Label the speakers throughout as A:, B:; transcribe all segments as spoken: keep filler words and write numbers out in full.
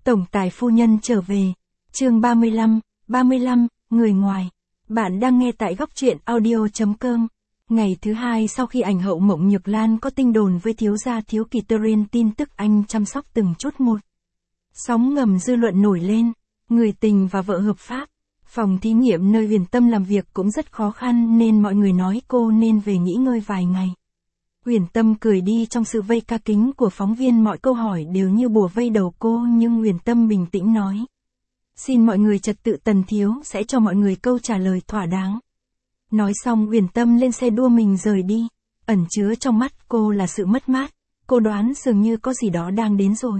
A: Tổng tài phu nhân trở về. Chương ba mươi lăm, ba mươi lăm, người ngoài. Bạn đang nghe tại góc truyện audio chấm com. Ngày thứ hai sau khi ảnh hậu Mộng Nhược Lan có tin đồn với thiếu gia thiếu kỳ Turin tin tức anh chăm sóc từng chút một. Sóng ngầm dư luận nổi lên, người tình và vợ hợp pháp. Phòng thí nghiệm nơi Huyền Tâm làm việc cũng rất khó khăn nên mọi người nói cô nên về nghỉ ngơi vài ngày. Huyền Tâm cười đi trong sự vây ca kính của phóng viên, mọi câu hỏi đều như bùa vây đầu cô, nhưng Huyền Tâm bình tĩnh nói. Xin mọi người trật tự, Tần thiếu sẽ cho mọi người câu trả lời thỏa đáng. Nói xong Huyền Tâm lên xe đua mình rời đi, ẩn chứa trong mắt cô là sự mất mát, cô đoán dường như có gì đó đang đến rồi.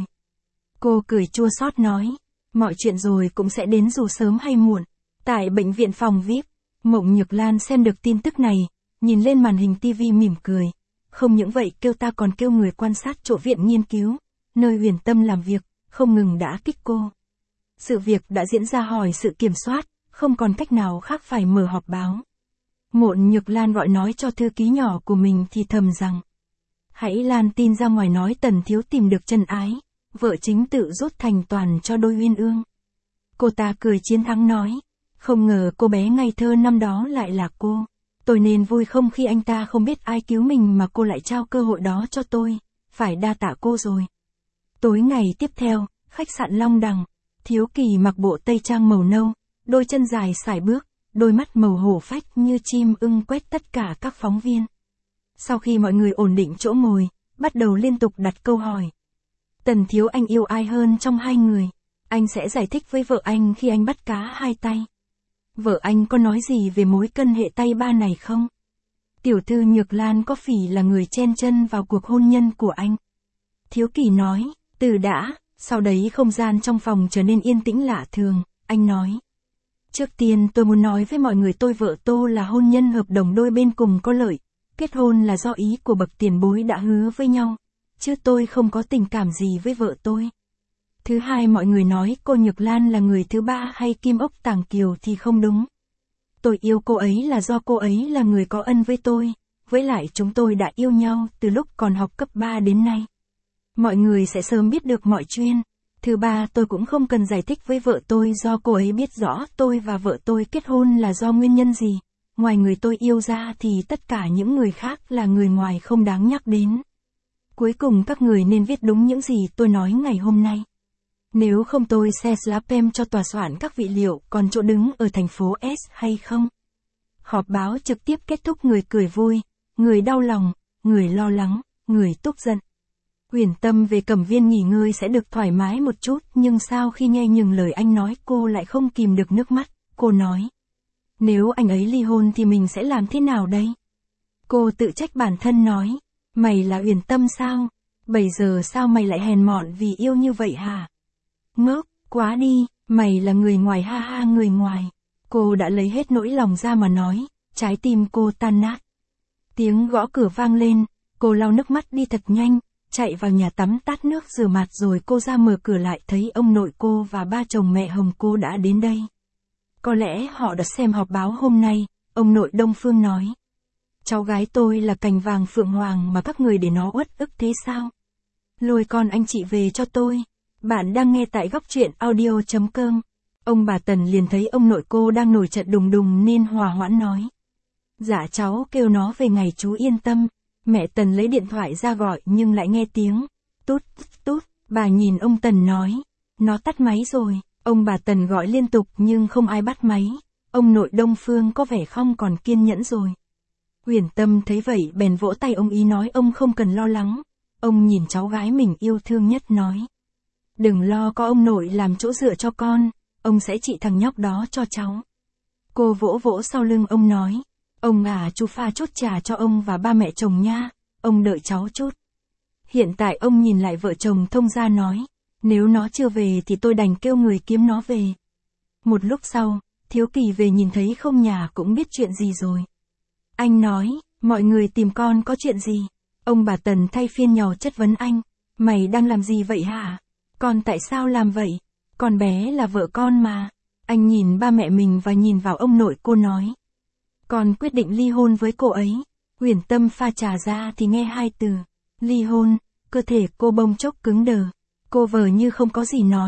A: Cô cười chua xót nói, mọi chuyện rồi cũng sẽ đến dù sớm hay muộn. Tại bệnh viện phòng vi ai pi, Mộng Nhược Lan xem được tin tức này, nhìn lên màn hình tivi mỉm cười. Không những vậy kêu ta còn kêu người quan sát chỗ viện nghiên cứu, nơi Huyền Tâm làm việc, không ngừng đả kích cô. Sự việc đã diễn ra hỏi sự kiểm soát, không còn cách nào khác phải mở họp báo. Mộng Nhược Lan gọi nói cho thư ký nhỏ của mình thì thầm rằng, hãy lan tin ra ngoài nói Tần thiếu tìm được chân ái, vợ chính tự rút thành toàn cho đôi uyên ương. Cô ta cười chiến thắng nói, không ngờ cô bé ngây thơ năm đó lại là cô. Tôi nên vui không khi anh ta không biết ai cứu mình mà cô lại trao cơ hội đó cho tôi, phải đa tạ cô rồi. Tối ngày tiếp theo, khách sạn Long Đằng, Thiếu Kỳ mặc bộ tây trang màu nâu, đôi chân dài sải bước, đôi mắt màu hổ phách như chim ưng quét tất cả các phóng viên. Sau khi mọi người ổn định chỗ ngồi, bắt đầu liên tục đặt câu hỏi. Tần thiếu anh yêu ai hơn trong hai người? Anh sẽ giải thích với vợ anh khi anh bắt cá hai tay. Vợ anh có nói gì về mối cân hệ tay ba này không? Tiểu thư Nhược Lan có phỉ là người chen chân vào cuộc hôn nhân của anh? Thiếu Kỳ nói, từ đã, sau đấy không gian trong phòng trở nên yên tĩnh lạ thường, anh nói. Trước tiên tôi muốn nói với mọi người tôi vợ Tô là hôn nhân hợp đồng đôi bên cùng có lợi, kết hôn là do ý của bậc tiền bối đã hứa với nhau, chứ tôi không có tình cảm gì với vợ tôi. Thứ hai, mọi người nói cô Nhược Lan là người thứ ba hay kim ốc tàng kiều thì không đúng. Tôi yêu cô ấy là do cô ấy là người có ân với tôi, với lại chúng tôi đã yêu nhau từ lúc còn học cấp ba đến nay. Mọi người sẽ sớm biết được mọi chuyện. Thứ ba, tôi cũng không cần giải thích với vợ tôi do cô ấy biết rõ tôi và vợ tôi kết hôn là do nguyên nhân gì. Ngoài người tôi yêu ra thì tất cả những người khác là người ngoài không đáng nhắc đến. Cuối cùng các người nên viết đúng những gì tôi nói ngày hôm nay. Nếu không tôi sẽ slap em cho tòa soạn các vị liệu còn chỗ đứng ở thành phố S hay không? Họp báo trực tiếp kết thúc, người cười vui, người đau lòng, người lo lắng, người tức giận. Huyền Tâm về Cẩm Viên nghỉ ngơi sẽ được thoải mái một chút, nhưng sau khi nghe những lời anh nói cô lại không kìm được nước mắt, cô nói. Nếu anh ấy ly hôn thì mình sẽ làm thế nào đây? Cô tự trách bản thân nói, mày là Huyền Tâm sao? Bây giờ sao mày lại hèn mọn vì yêu như vậy hả? Ngốc, quá đi, mày là người ngoài, ha ha, người ngoài. Cô đã lấy hết nỗi lòng ra mà nói, trái tim cô tan nát. Tiếng gõ cửa vang lên, cô lau nước mắt đi thật nhanh, chạy vào nhà tắm tát nước rửa mặt rồi cô ra mở cửa lại thấy ông nội cô và ba chồng mẹ Hồng cô đã đến đây. Có lẽ họ đã xem họp báo hôm nay, ông nội Đông Phương nói. Cháu gái tôi là cành vàng phượng hoàng mà các người để nó uất ức thế sao? Lôi con anh chị về cho tôi. Bạn đang nghe tại góc truyện audio chấm com. Ông bà Tần liền thấy ông nội cô đang nổi trận đùng đùng nên hòa hoãn nói. Dạ cháu kêu nó về ngày chú yên tâm. Mẹ Tần lấy điện thoại ra gọi nhưng lại nghe tiếng tút tút. Bà nhìn ông Tần nói, nó tắt máy rồi. Ông bà Tần gọi liên tục nhưng không ai bắt máy. Ông nội Đông Phương có vẻ không còn kiên nhẫn rồi. Huyền Tâm thấy vậy bèn vỗ tay ông ý nói ông không cần lo lắng. Ông nhìn cháu gái mình yêu thương nhất nói. Đừng lo, có ông nội làm chỗ dựa cho con, ông sẽ trị thằng nhóc đó cho cháu. Cô vỗ vỗ sau lưng ông nói, ông à, chú pha chút trà cho ông và ba mẹ chồng nha, ông đợi cháu chút. Hiện tại ông nhìn lại vợ chồng Thông Gia nói, nếu nó chưa về thì tôi đành kêu người kiếm nó về. Một lúc sau, Thiếu Kỳ về nhìn thấy không nhà cũng biết chuyện gì rồi. Anh nói, mọi người tìm con có chuyện gì? Ông bà Tần thay phiên nhau chất vấn anh, mày đang làm gì vậy hả? Con tại sao làm vậy? Con bé là vợ con mà. Anh nhìn ba mẹ mình và nhìn vào ông nội cô nói. Con quyết định ly hôn với cô ấy. Huyền Tâm pha trà ra thì nghe hai từ. Ly hôn, cơ thể cô bông chốc cứng đờ. Cô vờ như không có gì nói.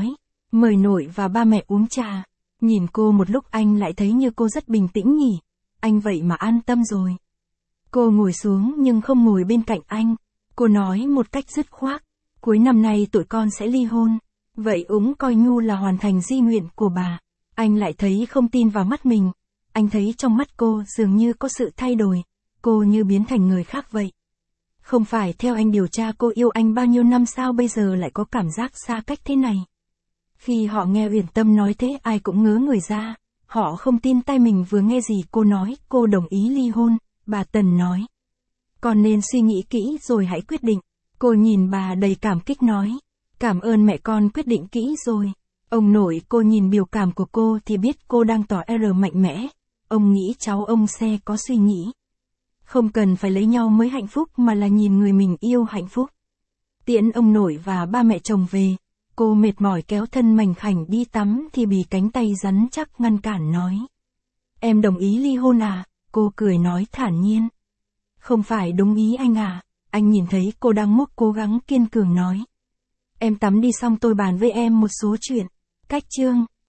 A: Mời nội và ba mẹ uống trà. Nhìn cô một lúc anh lại thấy như cô rất bình tĩnh nhỉ. Anh vậy mà an tâm rồi. Cô ngồi xuống nhưng không ngồi bên cạnh anh. Cô nói một cách dứt khoát. Cuối năm nay tụi con sẽ ly hôn. Vậy cũng coi như là hoàn thành di nguyện của bà. Anh lại thấy không tin vào mắt mình. Anh thấy trong mắt cô dường như có sự thay đổi. Cô như biến thành người khác vậy. Không phải theo anh điều tra cô yêu anh bao nhiêu năm sao bây giờ lại có cảm giác xa cách thế này. Khi họ nghe Uyển Tâm nói thế ai cũng ngớ người ra. Họ không tin tai mình vừa nghe gì cô nói cô đồng ý ly hôn. Bà Tần nói. Con nên suy nghĩ kỹ rồi hãy quyết định. Cô nhìn bà đầy cảm kích nói. Cảm ơn mẹ con quyết định kỹ rồi. Ông nội cô nhìn biểu cảm của cô thì biết cô đang tỏ R mạnh mẽ. Ông nghĩ cháu ông sẽ có suy nghĩ. Không cần phải lấy nhau mới hạnh phúc mà là nhìn người mình yêu hạnh phúc. Tiễn ông nội và ba mẹ chồng về. Cô mệt mỏi kéo thân mảnh khảnh đi tắm thì bị cánh tay rắn chắc ngăn cản nói. Em đồng ý ly hôn à? Cô cười nói thản nhiên. Không phải đồng ý anh à? Anh nhìn thấy cô đang mốt cố gắng kiên cường nói. Em tắm đi xong tôi bàn với em một số chuyện. Cách chương.